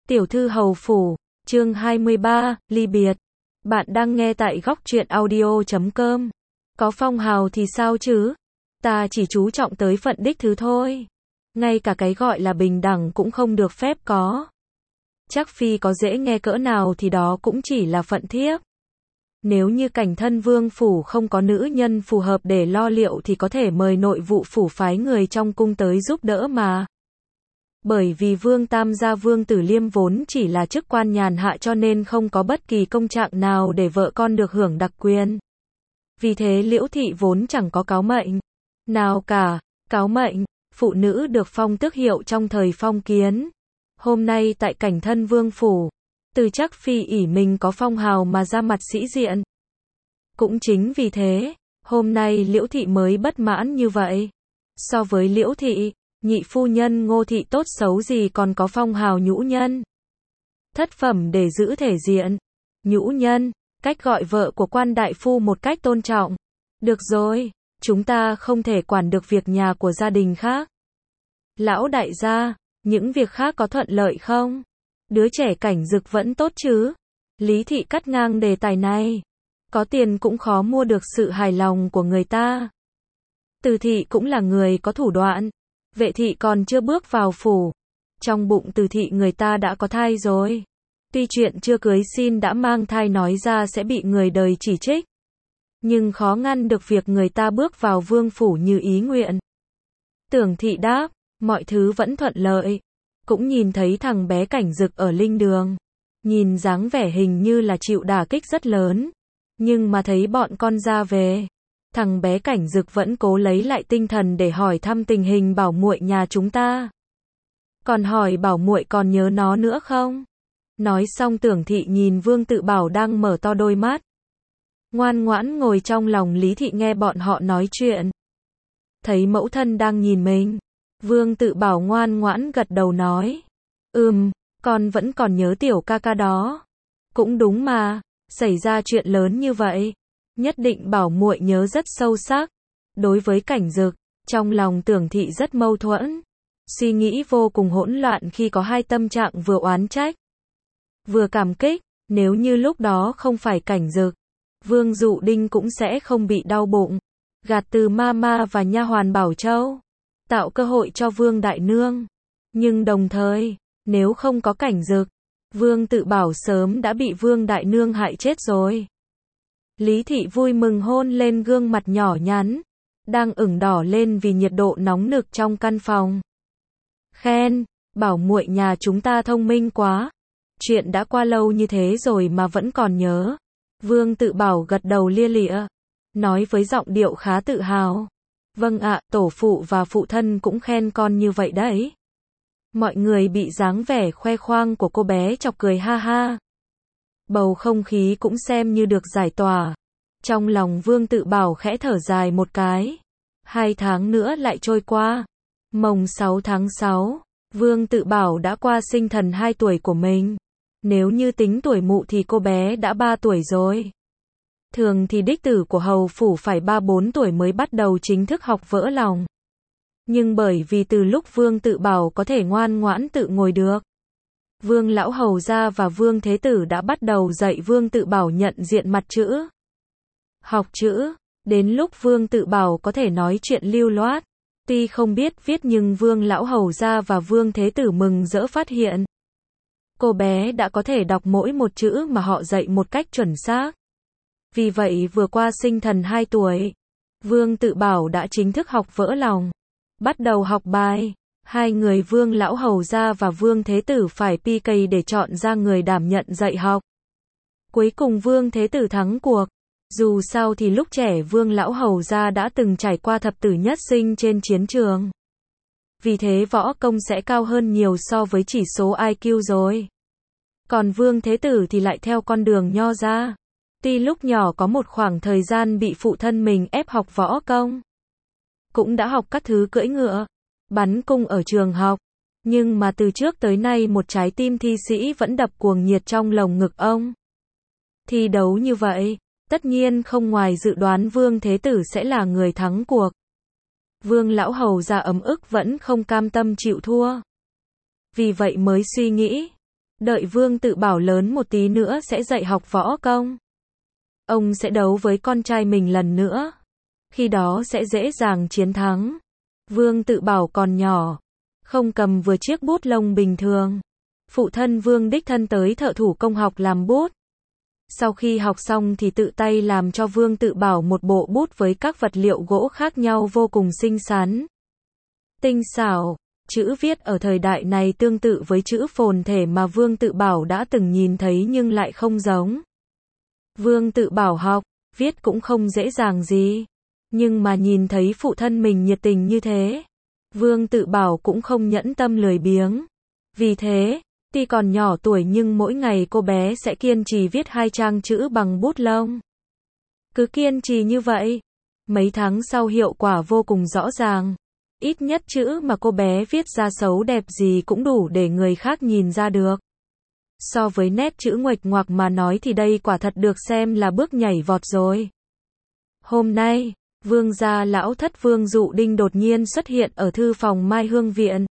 Tiểu thư hầu phủ, chương 23, ly biệt. Bạn đang nghe tại góc truyện audio.com. Có phong hào thì sao chứ? Ta chỉ chú trọng tới phận đích thứ thôi. Ngay cả cái gọi là bình đẳng cũng không được phép có. Chắc phi có dễ nghe cỡ nào thì đó cũng chỉ là phận thiếp. Nếu như Cảnh Thân Vương phủ không có nữ nhân phù hợp để lo liệu thì có thể mời nội vụ phủ phái người trong cung tới giúp đỡ mà. Bởi vì Vương Tam gia Vương Tử Liêm vốn chỉ là chức quan nhàn hạ cho nên không có bất kỳ công trạng nào để vợ con được hưởng đặc quyền. Vì thế Liễu thị vốn chẳng có cáo mệnh nào cả. Cáo mệnh, phụ nữ được phong tước hiệu trong thời phong kiến. Hôm nay tại Cảnh Thân Vương phủ, Từ Trác phi ỷ mình có phong hào mà ra mặt sĩ diện. Cũng chính vì thế, hôm nay Liễu thị mới bất mãn như vậy. So với Liễu thị, nhị phu nhân Ngô thị tốt xấu gì còn có phong hào nhũ nhân. Thất phẩm để giữ thể diện. Nhũ nhân, cách gọi vợ của quan đại phu một cách tôn trọng. Được rồi, chúng ta không thể quản được việc nhà của gia đình khác. Lão đại gia, những việc khác có thuận lợi không? Đứa trẻ Cảnh Dực vẫn tốt chứ? Lý thị cắt ngang đề tài này. Có tiền cũng khó mua được sự hài lòng của người ta. Từ thị cũng là người có thủ đoạn. Vệ thị còn chưa bước vào phủ. Trong bụng Từ thị người ta đã có thai rồi. Tuy chuyện chưa cưới xin đã mang thai nói ra sẽ bị người đời chỉ trích. Nhưng khó ngăn được việc người ta bước vào vương phủ như ý nguyện. Tưởng thị đáp, mọi thứ vẫn thuận lợi. Cũng nhìn thấy thằng bé Cảnh Dực ở linh đường. Nhìn dáng vẻ hình như là chịu đả kích rất lớn. Nhưng mà thấy bọn con ra về, thằng bé Cảnh Dực vẫn cố lấy lại tinh thần để hỏi thăm tình hình bảo muội nhà chúng ta. Còn hỏi bảo muội còn nhớ nó nữa không? Nói xong Tưởng thị nhìn Vương Tự Bảo đang mở to đôi mắt. Ngoan ngoãn ngồi trong lòng Lý thị nghe bọn họ nói chuyện. Thấy mẫu thân đang nhìn mình, Vương Tự Bảo ngoan ngoãn gật đầu nói. Con vẫn còn nhớ tiểu ca ca đó. Cũng đúng mà, xảy ra chuyện lớn như vậy. Nhất định bảo muội nhớ rất sâu sắc. Đối với Cảnh Dực, trong lòng Tưởng thị rất mâu thuẫn. Suy nghĩ vô cùng hỗn loạn khi có hai tâm trạng vừa oán trách, vừa cảm kích. Nếu như lúc đó không phải Cảnh Dực, Vương Dụ Đinh cũng sẽ không bị đau bụng. Gạt từ Mama và nha hoàn Bảo Châu, tạo cơ hội cho Vương Đại Nương. Nhưng đồng thời, nếu không có Cảnh Dực, Vương Tự Bảo sớm đã bị Vương Đại Nương hại chết rồi. Lý thị vui mừng hôn lên gương mặt nhỏ nhắn, đang ửng đỏ lên vì nhiệt độ nóng nực trong căn phòng. Khen, bảo muội nhà chúng ta thông minh quá. Chuyện đã qua lâu như thế rồi mà vẫn còn nhớ. Vương Tự Bảo gật đầu lia lịa, nói với giọng điệu khá tự hào. Vâng ạ, tổ phụ và phụ thân cũng khen con như vậy đấy. Mọi người bị dáng vẻ khoe khoang của cô bé chọc cười ha ha. Bầu không khí cũng xem như được giải tỏa. Trong lòng Vương Tự Bảo khẽ thở dài một cái. 2 tháng nữa lại trôi qua. Mồng 6 tháng 6, Vương Tự Bảo đã qua sinh thần 2 tuổi của mình. Nếu như tính tuổi mụ thì cô bé đã 3 tuổi rồi. Thường thì đích tử của hầu phủ phải 3-4 tuổi mới bắt đầu chính thức học vỡ lòng. Nhưng bởi vì từ lúc Vương Tự Bảo có thể ngoan ngoãn tự ngồi được, Vương Lão Hầu gia và Vương Thế Tử đã bắt đầu dạy Vương Tự Bảo nhận diện mặt chữ, học chữ. Đến lúc Vương Tự Bảo có thể nói chuyện lưu loát, tuy không biết viết nhưng Vương Lão Hầu gia và Vương Thế Tử mừng rỡ phát hiện cô bé đã có thể đọc mỗi một chữ mà họ dạy một cách chuẩn xác. Vì vậy vừa qua sinh thần 2 tuổi, Vương Tự Bảo đã chính thức học vỡ lòng, bắt đầu học bài. 2 người Vương Lão Hầu gia và Vương Thế Tử phải PK để chọn ra người đảm nhận dạy học. Cuối cùng Vương Thế Tử thắng cuộc. Dù sao thì lúc trẻ Vương Lão Hầu gia đã từng trải qua thập tử nhất sinh trên chiến trường. Vì thế võ công sẽ cao hơn nhiều so với chỉ số IQ rồi. Còn Vương Thế Tử thì lại theo con đường nho ra. Tuy lúc nhỏ có một khoảng thời gian bị phụ thân mình ép học võ công, cũng đã học các thứ cưỡi ngựa, bắn cung ở trường học. Nhưng mà từ trước tới nay một trái tim thi sĩ vẫn đập cuồng nhiệt trong lồng ngực ông. Thi đấu như vậy, tất nhiên không ngoài dự đoán Vương Thế Tử sẽ là người thắng cuộc. Vương Lão Hầu gia ấm ức vẫn không cam tâm chịu thua. Vì vậy mới suy nghĩ, Đợi Vương Tự Bảo lớn một tí nữa sẽ dạy học võ công. Ông sẽ đấu với con trai mình lần nữa. Khi đó sẽ dễ dàng chiến thắng. Vương Tự Bảo còn nhỏ, không cầm vừa chiếc bút lông bình thường. Phụ thân Vương đích thân tới thợ thủ công học làm bút. Sau khi học xong thì tự tay làm cho Vương Tự Bảo một bộ bút với các vật liệu gỗ khác nhau vô cùng xinh xắn, tinh xảo. Chữ viết ở thời đại này tương tự với chữ phồn thể mà Vương Tự Bảo đã từng nhìn thấy nhưng lại không giống. Vương Tự Bảo học, viết cũng không dễ dàng gì. Nhưng mà nhìn thấy phụ thân mình nhiệt tình như thế, Vương Tự Bảo cũng không nhẫn tâm lười biếng. Vì thế, tuy còn nhỏ tuổi nhưng mỗi ngày cô bé sẽ kiên trì viết 2 trang chữ bằng bút lông. Cứ kiên trì như vậy, mấy tháng sau hiệu quả vô cùng rõ ràng. Ít nhất chữ mà cô bé viết ra xấu đẹp gì cũng đủ để người khác nhìn ra được. So với nét chữ nguệch ngoạc mà nói thì đây quả thật được xem là bước nhảy vọt rồi. Hôm nay, Vương gia lão thất Vương Dụ Đinh đột nhiên xuất hiện ở thư phòng Mai Hương Viện,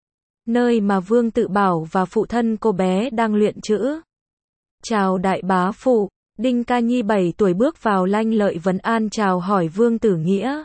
nơi mà Vương Tự Bảo và phụ thân cô bé đang luyện chữ. Chào đại bá phụ. Đinh Ca Nhi 7 tuổi bước vào lanh lợi vấn an chào hỏi Vương Tử Nghĩa.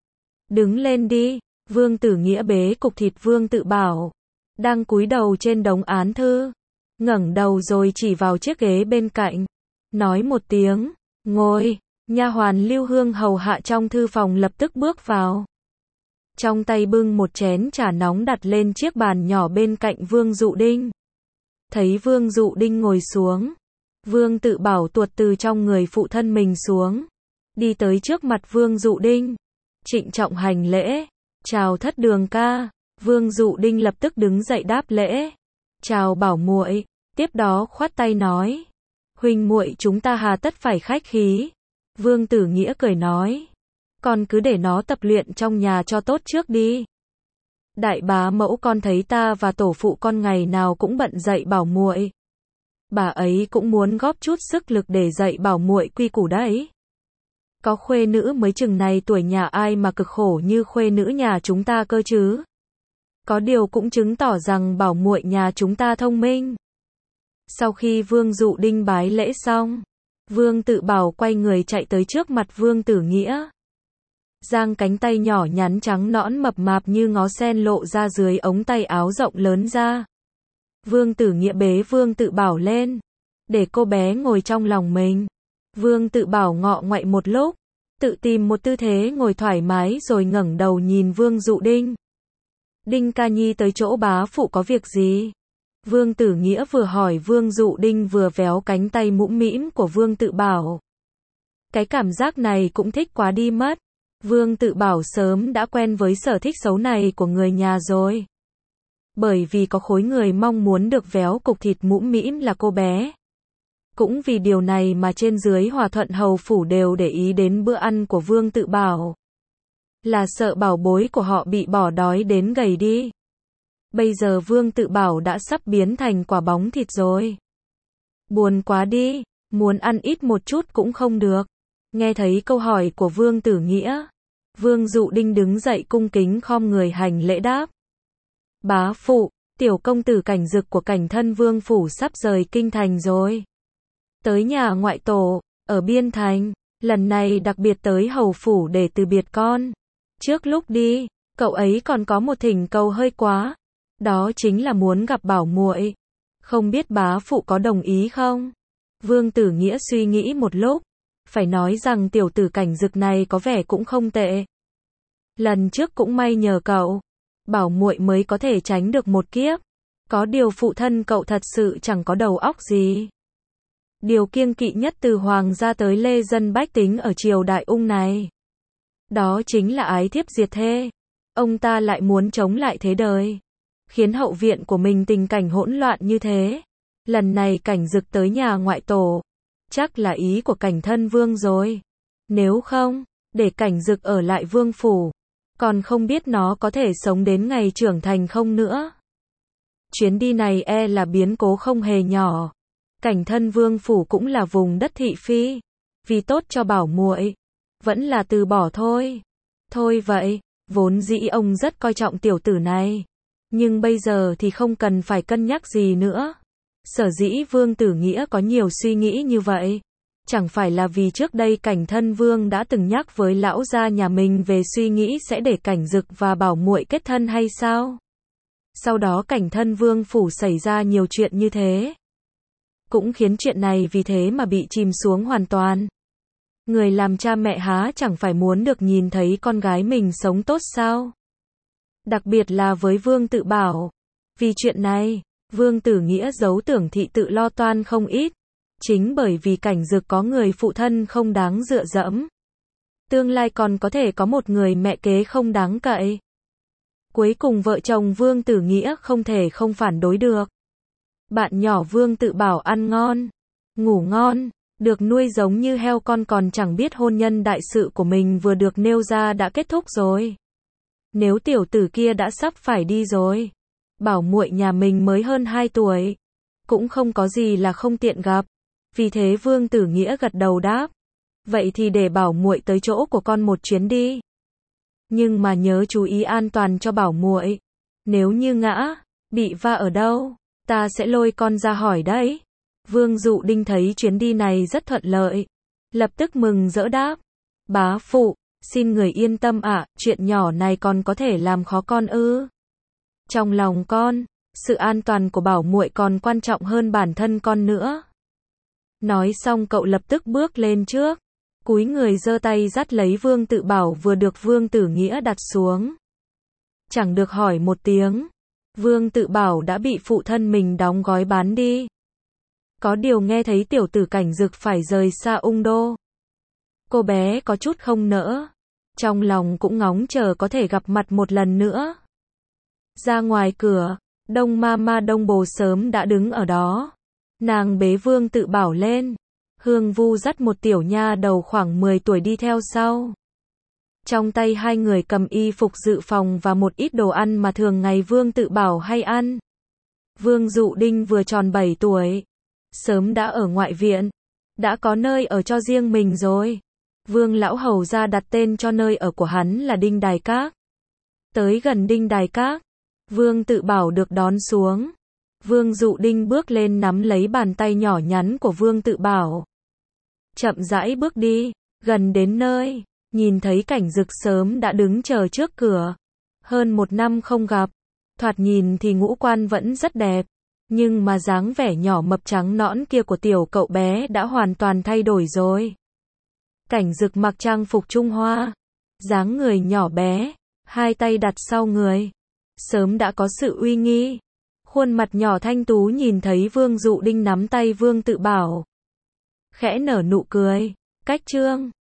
Đứng lên đi. Vương Tử Nghĩa bế cục thịt Vương Tự Bảo, đang cúi đầu trên đống án thư, ngẩng đầu rồi chỉ vào chiếc ghế bên cạnh, nói một tiếng, ngồi. Nha hoàn Lưu Hương hầu hạ trong thư phòng lập tức bước vào, trong tay bưng một chén trà nóng đặt lên chiếc bàn nhỏ bên cạnh Vương Dụ Đinh. Thấy Vương Dụ Đinh ngồi xuống, Vương Tự Bảo tuột từ trong người phụ thân mình xuống, đi tới trước mặt Vương Dụ Đinh, trịnh trọng hành lễ. Chào thất đường ca. Vương Dụ Đinh lập tức đứng dậy đáp lễ. Chào bảo muội. Tiếp đó khoát tay nói, huynh muội chúng ta hà tất phải khách khí. Vương Tử Nghĩa cười nói, con cứ để nó tập luyện trong nhà cho tốt trước đi. Đại bá mẫu con thấy ta và tổ phụ con ngày nào cũng bận dạy bảo muội. Bà ấy cũng muốn góp chút sức lực để dạy bảo muội quy củ đấy. Có khuê nữ mới chừng này tuổi nhà ai mà cực khổ như khuê nữ nhà chúng ta cơ chứ. Có điều cũng chứng tỏ rằng bảo muội nhà chúng ta thông minh. Sau khi Vương Dụ Đinh bái lễ xong, Vương Tự Bảo quay người chạy tới trước mặt Vương Tử Nghĩa. Giang cánh tay nhỏ nhắn trắng nõn mập mạp như ngó sen lộ ra dưới ống tay áo rộng lớn ra. Vương Tử Nghĩa bế Vương Tự Bảo lên, để cô bé ngồi trong lòng mình. Vương Tự Bảo ngọ ngoại một lúc, tự tìm một tư thế ngồi thoải mái rồi ngẩng đầu nhìn Vương Dụ Đinh. Đinh Ca Nhi tới chỗ bá phụ có việc gì? Vương Tử Nghĩa vừa hỏi Vương Dụ Đinh vừa véo cánh tay mũm mĩm của Vương Tự Bảo. Cái cảm giác này cũng thích quá đi mất. Vương Tự Bảo sớm đã quen với sở thích xấu này của người nhà rồi. Bởi vì có khối người mong muốn được véo cục thịt mũm mĩm là cô bé. Cũng vì điều này mà trên dưới Hòa Thuận hầu phủ đều để ý đến bữa ăn của Vương Tự Bảo. Là sợ bảo bối của họ bị bỏ đói đến gầy đi. Bây giờ Vương Tự Bảo đã sắp biến thành quả bóng thịt rồi. Buồn quá đi, muốn ăn ít một chút cũng không được. Nghe thấy câu hỏi của Vương Tử Nghĩa, Vương Dụ Đinh đứng dậy cung kính khom người hành lễ đáp. Bá phụ, tiểu công tử Cảnh Dực của Cảnh Thân Vương phủ sắp rời kinh thành rồi. Tới nhà ngoại tổ, ở Biên Thành, lần này đặc biệt tới hầu phủ để từ biệt con. Trước lúc đi, cậu ấy còn có một thỉnh cầu hơi quá. Đó chính là muốn gặp bảo muội. Không biết bá phụ có đồng ý không? Vương Tử Nghĩa suy nghĩ một lúc. Phải nói rằng tiểu tử Cảnh Dực này có vẻ cũng không tệ. Lần trước cũng may nhờ cậu, bảo muội mới có thể tránh được một kiếp. Có điều phụ thân cậu thật sự chẳng có đầu óc gì. Điều kiêng kỵ nhất từ hoàng gia tới lê dân bách tính ở triều đại Ung này, đó chính là ái thiếp diệt thê. Ông ta lại muốn chống lại thế đời, khiến hậu viện của mình tình cảnh hỗn loạn như thế. Lần này Cảnh Dực tới nhà ngoại tổ, chắc là ý của Cảnh Thân Vương rồi. Nếu không, để Cảnh Dực ở lại vương phủ, còn không biết nó có thể sống đến ngày trưởng thành không nữa. Chuyến đi này e là biến cố không hề nhỏ. Cảnh Thân Vương phủ cũng là vùng đất thị phi, vì tốt cho bảo muội, vẫn là từ bỏ thôi. Thôi vậy, vốn dĩ ông rất coi trọng tiểu tử này, nhưng bây giờ thì không cần phải cân nhắc gì nữa. Sở dĩ Vương Tử Nghĩa có nhiều suy nghĩ như vậy, chẳng phải là vì trước đây Cảnh Thân Vương đã từng nhắc với lão gia nhà mình về suy nghĩ sẽ để Cảnh Dực và Bảo Muội kết thân hay sao? Sau đó Cảnh Thân Vương phủ xảy ra nhiều chuyện như thế, cũng khiến chuyện này vì thế mà bị chìm xuống hoàn toàn. Người làm cha mẹ há chẳng phải muốn được nhìn thấy con gái mình sống tốt sao? Đặc biệt là với Vương Tự Bảo. Vì chuyện này, Vương Tử Nghĩa giấu Tưởng Thị tự lo toan không ít. Chính bởi vì Cảnh Dực có người phụ thân không đáng dựa dẫm. Tương lai còn có thể có một người mẹ kế không đáng cậy. Cuối cùng vợ chồng Vương Tử Nghĩa không thể không phản đối được. Bạn nhỏ Vương Tự Bảo ăn ngon, ngủ ngon, được nuôi giống như heo con, còn chẳng biết hôn nhân đại sự của mình vừa được nêu ra đã kết thúc rồi. Nếu tiểu tử kia đã sắp phải đi rồi, Bảo Muội nhà mình mới hơn 2 tuổi, cũng không có gì là không tiện gặp. Vì thế Vương Tử Nghĩa gật đầu đáp, vậy thì để Bảo Muội tới chỗ của con một chuyến đi. Nhưng mà nhớ chú ý an toàn cho Bảo Muội. Nếu như ngã, bị va ở đâu, ta sẽ lôi con ra hỏi đấy. Vương Dụ Đinh thấy chuyến đi này rất thuận lợi, lập tức mừng rỡ đáp, bá phụ, xin người yên tâm ạ, chuyện nhỏ này còn có thể làm khó con ư? Trong lòng con, sự an toàn của Bảo Muội còn quan trọng hơn bản thân con nữa. Nói xong cậu lập tức bước lên trước, cúi người giơ tay dắt lấy Vương Tự Bảo vừa được Vương Tử Nghĩa đặt xuống. Chẳng được hỏi một tiếng, Vương Tự Bảo đã bị phụ thân mình đóng gói bán đi. Có điều nghe thấy tiểu tử Cảnh Dực phải rời xa Ung Đô, cô bé có chút không nỡ, trong lòng cũng ngóng chờ có thể gặp mặt một lần nữa. Ra ngoài cửa, Đông Mama Đông Bồ sớm đã đứng ở đó. Nàng bế Vương Tự Bảo lên, Hương Vu dắt một tiểu nha đầu khoảng 10 tuổi đi theo sau. Trong tay hai người cầm y phục dự phòng và một ít đồ ăn mà thường ngày Vương Tự Bảo hay ăn. Vương Dụ Đinh vừa tròn 7 tuổi, sớm đã ở ngoại viện, đã có nơi ở cho riêng mình rồi. Vương lão hầu ra đặt tên cho nơi ở của hắn là Đinh Đài Các. Tới gần Đinh Đài Các, Vương Tự Bảo được đón xuống. Vương Dụ Đinh bước lên nắm lấy bàn tay nhỏ nhắn của Vương Tự Bảo, chậm rãi bước đi, gần đến nơi, nhìn thấy Cảnh Dực sớm đã đứng chờ trước cửa. Hơn 1 năm không gặp, thoạt nhìn thì ngũ quan vẫn rất đẹp, nhưng mà dáng vẻ nhỏ mập trắng nõn kia của tiểu cậu bé đã hoàn toàn thay đổi rồi. Cảnh Dực mặc trang phục Trung Hoa, dáng người nhỏ bé, hai tay đặt sau người, sớm đã có sự uy nghi. Khuôn mặt nhỏ thanh tú nhìn thấy Vương Dụ Đinh nắm tay Vương Tự Bảo, khẽ nở nụ cười. Cách trương,